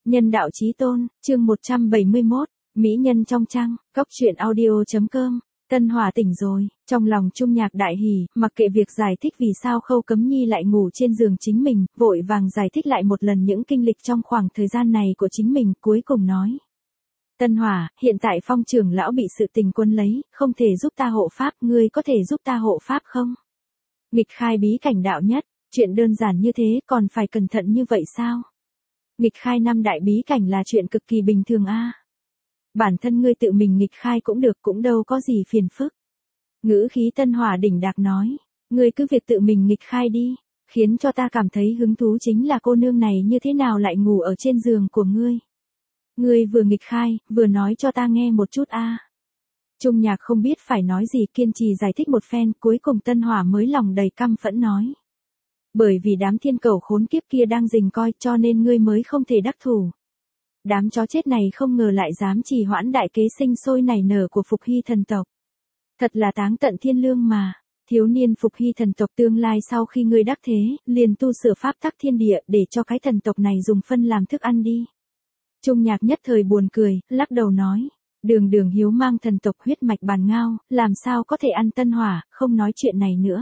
Nhân đạo chí tôn, chương 171, Mỹ nhân trong trăng, Cóc truyện audio.com. Tân Hỏa tỉnh rồi, trong lòng Trung Nhạc đại hỉ, mặc kệ việc giải thích vì sao Khâu Cấm Nhi lại ngủ trên giường chính mình, vội vàng giải thích lại một lần những kinh lịch trong khoảng thời gian này của chính mình, cuối cùng nói. Tân Hỏa, hiện tại Phong trưởng lão bị sự tình quân lấy, không thể giúp ta hộ pháp, ngươi có thể giúp ta hộ pháp không? Nghịch khai bí cảnh đạo nhất, chuyện đơn giản như thế còn phải cẩn thận như vậy sao? Nghịch khai 5 đại bí cảnh là chuyện cực kỳ bình thường a. Bản thân ngươi tự mình nghịch khai cũng được, cũng đâu có gì phiền phức. Ngữ khí Tân Hỏa đỉnh đạc nói, ngươi cứ việc tự mình nghịch khai đi, khiến cho ta cảm thấy hứng thú chính là cô nương này như thế nào lại ngủ ở trên giường của ngươi. Ngươi vừa nghịch khai, vừa nói cho ta nghe một chút a. Trung Nhạc không biết phải nói gì, kiên trì giải thích một phen, cuối cùng Tân Hỏa mới lòng đầy căm phẫn nói. Bởi vì đám thiên cầu khốn kiếp kia đang rình coi cho nên ngươi mới không thể đắc thủ. Đám chó chết này không ngờ lại dám trì hoãn đại kế sinh sôi nảy nở của Phục Hy thần tộc. Thật là táng tận thiên lương mà. Thiếu niên Phục Hy thần tộc tương lai sau khi ngươi đắc thế, liền tu sửa pháp tắc thiên địa để cho cái thần tộc này dùng phân làm thức ăn đi. Trung Nhạc nhất thời buồn cười, lắc đầu nói. Đường hiếu mang thần tộc huyết mạch bàn ngao, làm sao có thể ăn Tân Hỏa, không nói chuyện này nữa.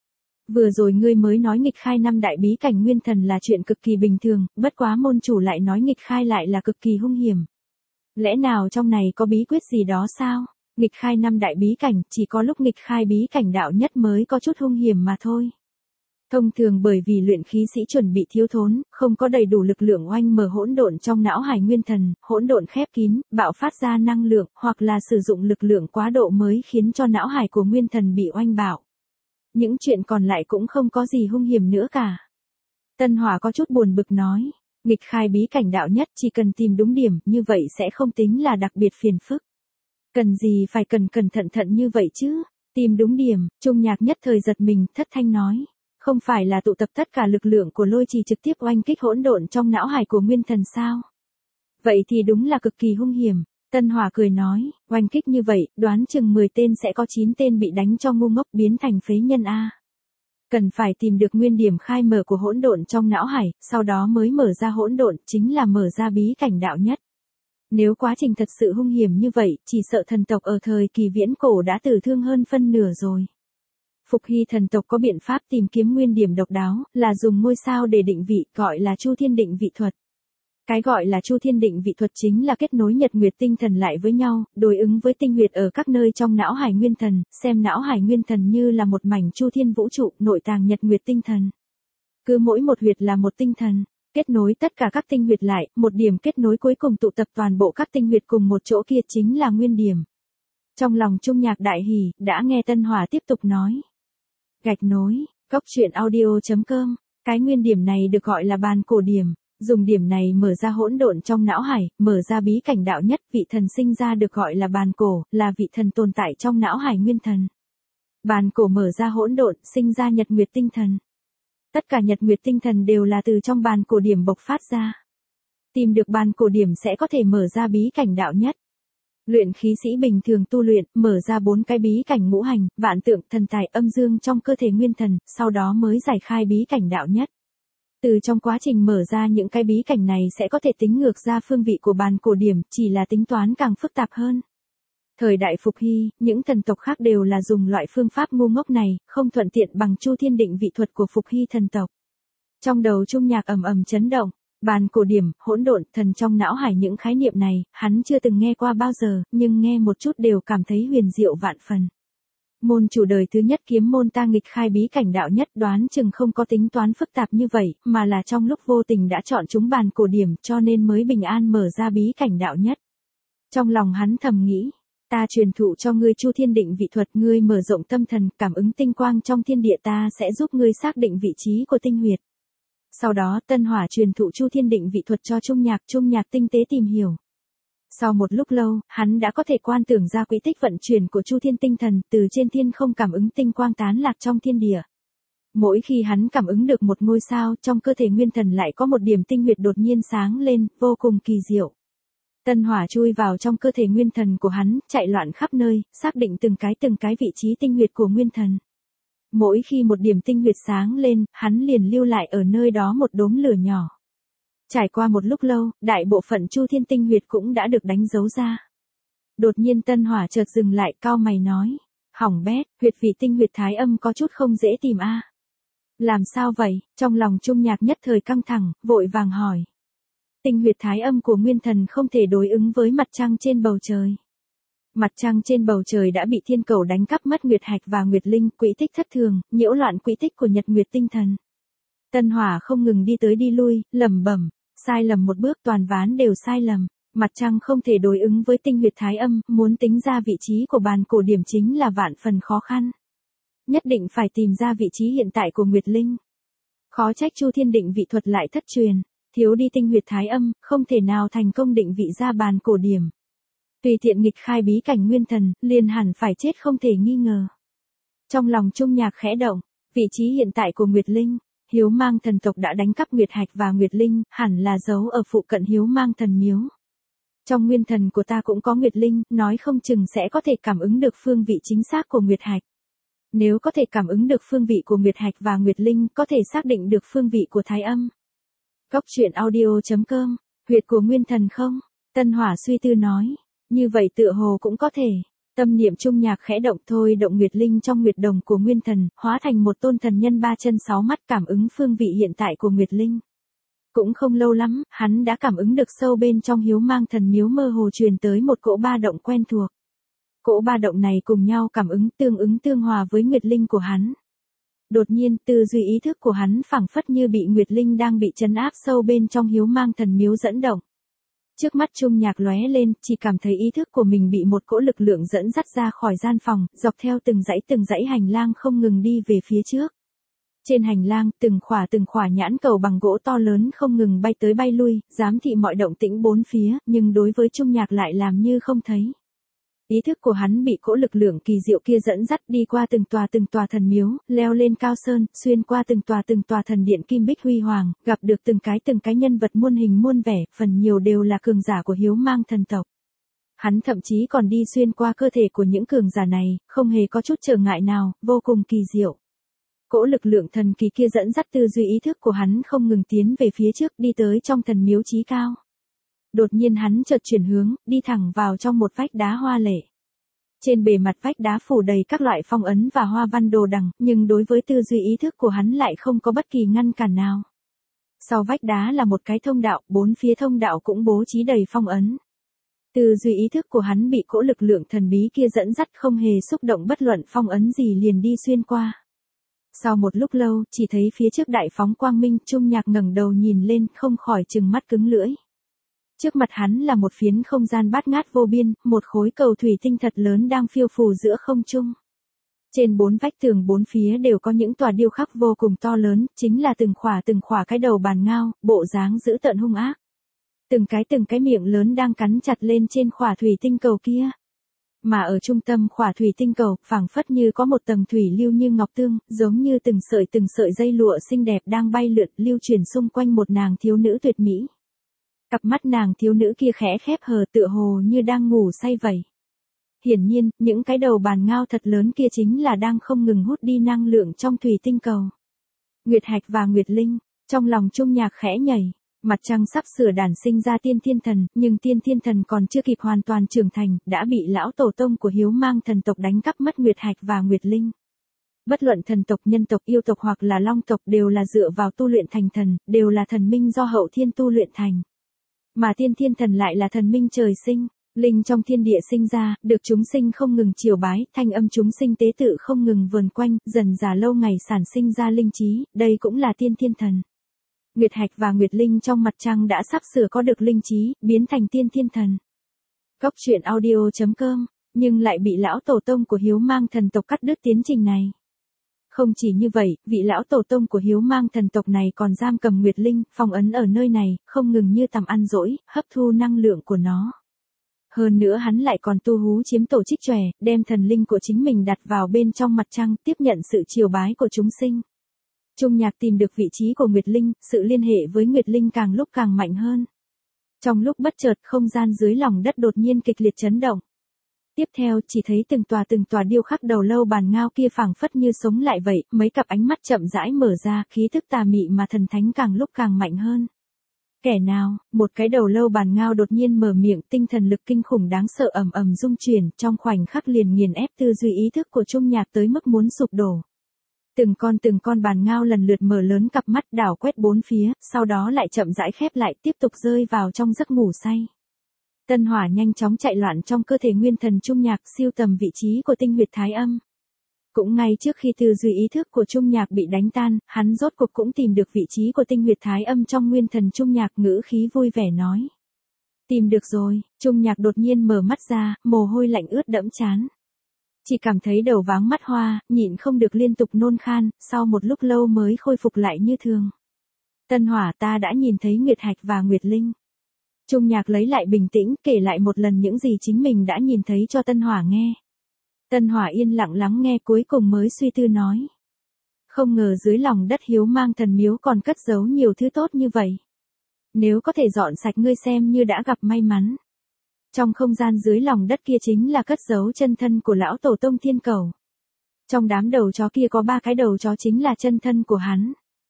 Vừa rồi ngươi mới nói nghịch khai 5 đại bí cảnh nguyên thần là chuyện cực kỳ bình thường, bất quá môn chủ lại nói nghịch khai lại là cực kỳ hung hiểm. Lẽ nào trong này có bí quyết gì đó sao? Nghịch khai 5 đại bí cảnh, chỉ có lúc nghịch khai bí cảnh đạo nhất mới có chút hung hiểm mà thôi. Thông thường bởi vì luyện khí sĩ chuẩn bị thiếu thốn, không có đầy đủ lực lượng oanh mở hỗn độn trong não hải nguyên thần, hỗn độn khép kín, bạo phát ra năng lượng, hoặc là sử dụng lực lượng quá độ mới khiến cho não hải của nguyên thần bị oanh bạo. Những chuyện còn lại cũng không có gì hung hiểm nữa cả. Tân Hỏa có chút buồn bực nói, nghịch khai bí cảnh đạo nhất chỉ cần tìm đúng điểm, như vậy sẽ không tính là đặc biệt phiền phức. Cần gì phải cẩn thận như vậy chứ? Tìm đúng điểm, Trung Nhạc nhất thời giật mình, thất thanh nói, không phải là tụ tập tất cả lực lượng của lôi trì trực tiếp oanh kích hỗn độn trong não hải của nguyên thần sao? Vậy thì đúng là cực kỳ hung hiểm. Tân Hỏa cười nói, oanh kích như vậy, đoán chừng 10 tên sẽ có 9 tên bị đánh cho ngu ngốc biến thành phế nhân a. Cần phải tìm được nguyên điểm khai mở của hỗn độn trong não hải, sau đó mới mở ra hỗn độn, chính là mở ra bí cảnh đạo nhất. Nếu quá trình thật sự hung hiểm như vậy, chỉ sợ thần tộc ở thời kỳ viễn cổ đã tử thương hơn phân nửa rồi. Phục Hy thần tộc có biện pháp tìm kiếm nguyên điểm độc đáo, là dùng ngôi sao để định vị, gọi là Chu Thiên định vị thuật. Cái gọi là Chu Thiên định vị thuật chính là kết nối nhật nguyệt tinh thần lại với nhau, đối ứng với tinh huyệt ở các nơi trong não hải nguyên thần, xem não hải nguyên thần như là một mảnh Chu Thiên vũ trụ, nội tàng nhật nguyệt tinh thần. Cứ mỗi một huyệt là một tinh thần, kết nối tất cả các tinh huyệt lại, một điểm kết nối cuối cùng tụ tập toàn bộ các tinh huyệt cùng một chỗ kia chính là nguyên điểm. Trong lòng Trung Nhạc đại hỉ, đã nghe Tân Hỏa tiếp tục nói. Gạch nối, Cóc truyện audio.com, cái nguyên điểm này được gọi là bàn cổ điểm. Dùng điểm này mở ra hỗn độn trong não hải, mở ra bí cảnh đạo nhất, vị thần sinh ra được gọi là bàn cổ, là vị thần tồn tại trong não hải nguyên thần. Bàn cổ mở ra hỗn độn, sinh ra nhật nguyệt tinh thần. Tất cả nhật nguyệt tinh thần đều là từ trong bàn cổ điểm bộc phát ra. Tìm được bàn cổ điểm sẽ có thể mở ra bí cảnh đạo nhất. Luyện khí sĩ bình thường tu luyện, mở ra 4 cái bí cảnh ngũ hành, vạn tượng, thần tài, âm dương trong cơ thể nguyên thần, sau đó mới giải khai bí cảnh đạo nhất. Từ trong quá trình mở ra những cái bí cảnh này sẽ có thể tính ngược ra phương vị của bàn cổ điểm, chỉ là tính toán càng phức tạp hơn. Thời đại Phục Hy, những thần tộc khác đều là dùng loại phương pháp ngu ngốc này, không thuận tiện bằng Chu Thiên định vị thuật của Phục Hy thần tộc. Trong đầu Trung Nhạc ầm chấn động, bàn cổ điểm, hỗn độn, thần trong não hải những khái niệm này, hắn chưa từng nghe qua bao giờ, nhưng nghe một chút đều cảm thấy huyền diệu vạn phần. Môn chủ đời thứ nhất kiếm môn ta nghịch khai bí cảnh đạo nhất đoán chừng không có tính toán phức tạp như vậy, mà là trong lúc vô tình đã chọn chúng bàn cổ điểm cho nên mới bình an mở ra bí cảnh đạo nhất. Trong lòng hắn thầm nghĩ, ta truyền thụ cho ngươi Chu Thiên định vị thuật, ngươi mở rộng tâm thần, cảm ứng tinh quang trong thiên địa, ta sẽ giúp ngươi xác định vị trí của tinh huyệt. Sau đó Tân Hỏa truyền thụ Chu Thiên định vị thuật cho Trung Nhạc tinh tế tìm hiểu. Sau một lúc lâu, hắn đã có thể quan tưởng ra quỹ tích vận chuyển của Chu Thiên tinh thần, từ trên thiên không cảm ứng tinh quang tán lạc trong thiên địa. Mỗi khi hắn cảm ứng được một ngôi sao, trong cơ thể nguyên thần lại có một điểm tinh huyệt đột nhiên sáng lên, vô cùng kỳ diệu. Tân Hỏa chui vào trong cơ thể nguyên thần của hắn, chạy loạn khắp nơi, xác định từng cái vị trí tinh huyệt của nguyên thần. Mỗi khi một điểm tinh huyệt sáng lên, hắn liền lưu lại ở nơi đó một đốm lửa nhỏ. Trải qua một lúc lâu, đại bộ phận Chu Thiên tinh huyệt cũng đã được đánh dấu ra. Đột nhiên Tân Hỏa chợt dừng lại, cau mày nói. Hỏng bét, huyệt vị tinh huyệt thái âm có chút không dễ tìm a. Làm sao vậy? Trong lòng Trung Nhạc nhất thời căng thẳng, vội vàng hỏi. Tinh huyệt thái âm của Nguyên Thần không thể đối ứng với mặt trăng trên bầu trời. Mặt trăng trên bầu trời đã bị thiên cầu đánh cắp mất nguyệt hạch và nguyệt linh, quỹ tích thất thường, nhiễu loạn quỹ tích của nhật nguyệt tinh thần. Tân Hỏa không ngừng đi tới đi lui, lẩm bẩm, sai lầm một bước toàn ván đều sai lầm. Mặt trăng không thể đối ứng với tinh huyệt thái âm, muốn tính ra vị trí của bàn cổ điểm chính là vạn phần khó khăn. Nhất định phải tìm ra vị trí hiện tại của nguyệt linh. Khó trách Chu Thiên định vị thuật lại thất truyền, thiếu đi tinh huyệt thái âm, không thể nào thành công định vị ra bàn cổ điểm. Tùy tiện nghịch khai bí cảnh Nguyên Thần, liền hẳn phải chết không thể nghi ngờ. Trong lòng Trung Nhạc khẽ động, vị trí hiện tại của Nguyệt Linh, Hiếu Mang thần tộc đã đánh cắp Nguyệt Hạch và Nguyệt Linh, hẳn là giấu ở phụ cận Hiếu Mang thần miếu. Trong Nguyên Thần của ta cũng có Nguyệt Linh, nói không chừng sẽ có thể cảm ứng được phương vị chính xác của Nguyệt Hạch. Nếu có thể cảm ứng được phương vị của Nguyệt Hạch và Nguyệt Linh, có thể xác định được phương vị của thái âm. Cốc truyện audio.com, huyệt của Nguyên Thần không? Tân Hỏa suy tư nói. Như vậy tựa hồ cũng có thể. Tâm niệm Trung Nhạc khẽ động thôi động Nguyệt Linh trong Nguyệt Đồng của Nguyên Thần, hóa thành một tôn thần nhân 3 chân 6 mắt cảm ứng phương vị hiện tại của Nguyệt Linh. Cũng không lâu lắm, hắn đã cảm ứng được sâu bên trong Hiếu Mang thần miếu mơ hồ truyền tới một cỗ ba động quen thuộc. Cỗ ba động này cùng nhau cảm ứng tương hòa với Nguyệt Linh của hắn. Đột nhiên, tư duy ý thức của hắn phảng phất như bị Nguyệt Linh đang bị trấn áp sâu bên trong Hiếu Mang thần miếu dẫn động. Trước mắt Trung Nhạc lóe lên, chỉ cảm thấy ý thức của mình bị một cỗ lực lượng dẫn dắt ra khỏi gian phòng, dọc theo từng dãy hành lang không ngừng đi về phía trước. Trên hành lang, từng khỏa nhãn cầu bằng gỗ to lớn không ngừng bay tới bay lui, giám thị mọi động tĩnh bốn phía, nhưng đối với Trung Nhạc lại làm như không thấy. Ý thức của hắn bị cỗ lực lượng kỳ diệu kia dẫn dắt đi qua từng tòa thần miếu, leo lên cao sơn, xuyên qua từng tòa thần điện kim bích huy hoàng, gặp được từng cái nhân vật muôn hình muôn vẻ, phần nhiều đều là cường giả của Hiếu Mang thần tộc. Hắn thậm chí còn đi xuyên qua cơ thể của những cường giả này, không hề có chút trở ngại nào, vô cùng kỳ diệu. Cỗ lực lượng thần kỳ kia dẫn dắt tư duy ý thức của hắn không ngừng tiến về phía trước, đi tới trong thần miếu chí cao. Đột nhiên hắn chợt chuyển hướng, đi thẳng vào trong một vách đá hoa lệ. Trên bề mặt vách đá phủ đầy các loại phong ấn và hoa văn đồ đằng, nhưng đối với tư duy ý thức của hắn lại không có bất kỳ ngăn cản nào. Sau vách đá là một cái thông đạo, bốn phía thông đạo cũng bố trí đầy phong ấn. Tư duy ý thức của hắn bị cỗ lực lượng thần bí kia dẫn dắt không hề xúc động bất luận phong ấn gì liền đi xuyên qua. Sau một lúc lâu, chỉ thấy phía trước đại phóng quang minh, Trung Nhạc ngẩng đầu nhìn lên, không khỏi trừng mắt cứng lưỡi. Trước mặt hắn là một phiến không gian bát ngát vô biên, một khối cầu thủy tinh thật lớn đang phiêu phù giữa không trung. Trên bốn vách tường bốn phía đều có những tòa điêu khắc vô cùng to lớn, chính là từng khỏa cái đầu bàn ngao, bộ dáng dữ tợn hung ác. Từng cái miệng lớn đang cắn chặt lên trên khỏa thủy tinh cầu kia. Mà ở trung tâm khỏa thủy tinh cầu, phảng phất như có một tầng thủy lưu như ngọc tương, giống như từng sợi dây lụa xinh đẹp đang bay lượn lưu chuyển xung quanh một nàng thiếu nữ tuyệt mỹ. Cặp mắt nàng thiếu nữ kia khẽ khép hờ tựa hồ như đang ngủ say vậy. Hiển nhiên, những cái đầu bàn ngao thật lớn kia chính là đang không ngừng hút đi năng lượng trong thủy tinh cầu. Nguyệt Hạch và Nguyệt Linh, trong lòng Trung Nhạc khẽ nhảy. Mặt trăng sắp sửa đản sinh ra tiên thiên thần, nhưng tiên thiên thần còn chưa kịp hoàn toàn trưởng thành, đã bị lão tổ tông của Hiếu Mang thần tộc đánh cắp mất Nguyệt Hạch và Nguyệt Linh. Bất luận thần tộc, nhân tộc, yêu tộc hoặc là long tộc đều là dựa vào tu luyện thành thần, đều là thần minh do hậu thiên tu luyện thành. Mà tiên thiên thần lại là thần minh trời sinh, linh trong thiên địa sinh ra, được chúng sinh không ngừng chiều bái, thanh âm chúng sinh tế tự không ngừng vờn quanh, dần dà lâu ngày sản sinh ra linh trí, đây cũng là tiên thiên thần. Nguyệt Hạch và Nguyệt Linh trong mặt trăng đã sắp sửa có được linh trí, biến thành tiên thiên thần. Cốc truyện audio.com, nhưng lại bị lão tổ tông của Hiếu Mang thần tộc cắt đứt tiến trình này. Không chỉ như vậy, vị lão tổ tông của Hiếu Mang thần tộc này còn giam cầm Nguyệt Linh, phong ấn ở nơi này, không ngừng như tầm ăn dỗi, hấp thu năng lượng của nó. Hơn nữa hắn lại còn tu hú chiếm tổ trích chòe, đem thần linh của chính mình đặt vào bên trong mặt trăng, tiếp nhận sự chiều bái của chúng sinh. Trung Nhạc tìm được vị trí của Nguyệt Linh, sự liên hệ với Nguyệt Linh càng lúc càng mạnh hơn. Trong lúc bất chợt, không gian dưới lòng đất đột nhiên kịch liệt chấn động. Tiếp theo, chỉ thấy từng tòa điêu khắc đầu lâu bàn ngao kia phảng phất như sống lại vậy, mấy cặp ánh mắt chậm rãi mở ra, khí thức tà mị mà thần thánh càng lúc càng mạnh hơn. Kẻ nào? Một cái đầu lâu bàn ngao đột nhiên mở miệng, tinh thần lực kinh khủng đáng sợ ầm ầm rung chuyển, trong khoảnh khắc liền nghiền ép tư duy ý thức của Trung Nhạc tới mức muốn sụp đổ. Từng con bàn ngao lần lượt mở lớn cặp mắt đảo quét bốn phía, sau đó lại chậm rãi khép lại, tiếp tục rơi vào trong giấc ngủ say. Tân hỏa nhanh chóng chạy loạn trong cơ thể nguyên thần Trung Nhạc, siêu tầm vị trí của tinh huyệt thái âm. Cũng ngay trước khi tư duy ý thức của Trung Nhạc bị đánh tan, hắn rốt cuộc cũng tìm được vị trí của tinh huyệt thái âm trong nguyên thần Trung Nhạc, ngữ khí vui vẻ nói. Tìm được rồi. Trung Nhạc đột nhiên mở mắt ra, mồ hôi lạnh ướt đẫm trán. Chỉ cảm thấy đầu váng mắt hoa, nhịn không được liên tục nôn khan, sau một lúc lâu mới khôi phục lại như thường. Tân hỏa, ta đã nhìn thấy Nguyệt Hạch và Nguyệt Linh. Trung Nhạc lấy lại bình tĩnh, kể lại một lần những gì chính mình đã nhìn thấy cho Tân hỏa nghe. Tân hỏa yên lặng lắng nghe, cuối cùng mới suy tư nói. Không ngờ dưới lòng đất Hiếu Mang thần miếu còn cất giấu nhiều thứ tốt như vậy. Nếu có thể dọn sạch ngươi xem như đã gặp may mắn. Trong không gian dưới lòng đất kia chính là cất giấu chân thân của lão tổ tông Thiên Cẩu. Trong đám đầu chó kia có 3 cái đầu chó chính là chân thân của hắn.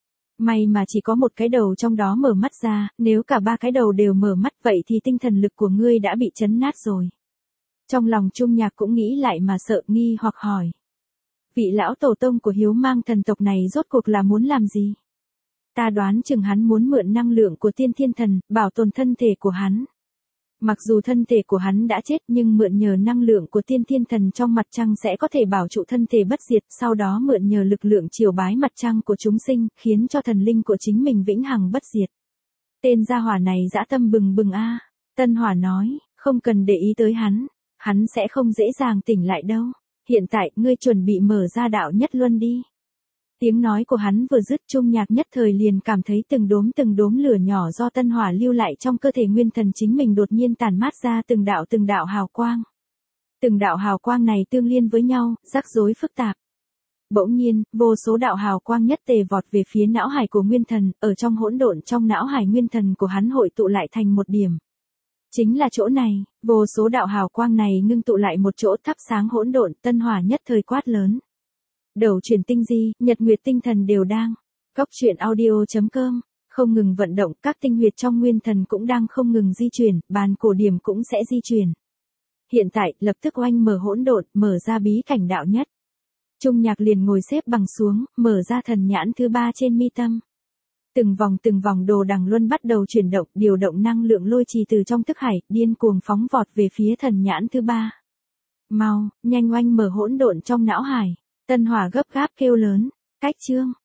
May mà chỉ có một cái đầu trong đó mở mắt ra, nếu cả 3 cái đầu đều mở mắt vậy thì tinh thần lực của ngươi đã bị chấn nát rồi. Trong lòng Trung Nhạc cũng nghĩ lại mà sợ, nghi hoặc hỏi. Vị lão tổ tông của Hiếu Mang thần tộc này rốt cuộc là muốn làm gì? Ta đoán chừng hắn muốn mượn năng lượng của Tiên Thiên Thần, bảo tồn thân thể của hắn. Mặc dù thân thể của hắn đã chết nhưng mượn nhờ năng lượng của Tiên Thiên Thần trong mặt trăng sẽ có thể bảo trụ thân thể bất diệt, sau đó mượn nhờ lực lượng chiều bái mặt trăng của chúng sinh, khiến cho thần linh của chính mình vĩnh hằng bất diệt. Tên gia hỏa này dã tâm bừng bừng a. Tân hỏa nói, không cần để ý tới hắn sẽ không dễ dàng tỉnh lại đâu. Hiện tại, ngươi chuẩn bị mở ra đạo nhất luân đi. Tiếng nói của hắn vừa dứt, Trung Nhạc nhất thời liền cảm thấy từng đốm lửa nhỏ do tân hỏa lưu lại trong cơ thể nguyên thần chính mình đột nhiên tản mát ra từng đạo hào quang. Từng đạo hào quang này tương liên với nhau, rắc rối phức tạp. Bỗng nhiên, vô số đạo hào quang nhất tề vọt về phía não hải của nguyên thần, ở trong hỗn độn trong não hải nguyên thần của hắn hội tụ lại thành một điểm. Chính là chỗ này, vô số đạo hào quang này ngưng tụ lại một chỗ, thắp sáng hỗn độn, tân hỏa nhất thời quát lớn. Đầu chuyển tinh di, nhật nguyệt tinh thần đều đang. Góc truyện audio.com, không ngừng vận động, các tinh huyệt trong nguyên thần cũng đang không ngừng di chuyển, bàn cổ điểm cũng sẽ di chuyển. Hiện tại, lập tức oanh mở hỗn độn, mở ra bí cảnh đạo nhất. Trung Nhạc liền ngồi xếp bằng xuống, mở ra thần nhãn thứ 3 trên mi tâm. Từng vòng đồ đằng luân bắt đầu chuyển động, điều động năng lượng lôi trì từ trong thức hải, điên cuồng phóng vọt về phía thần nhãn thứ 3. Mau, nhanh oanh mở hỗn độn trong não hải. Tân hỏa gấp gáp kêu lớn, cách chương.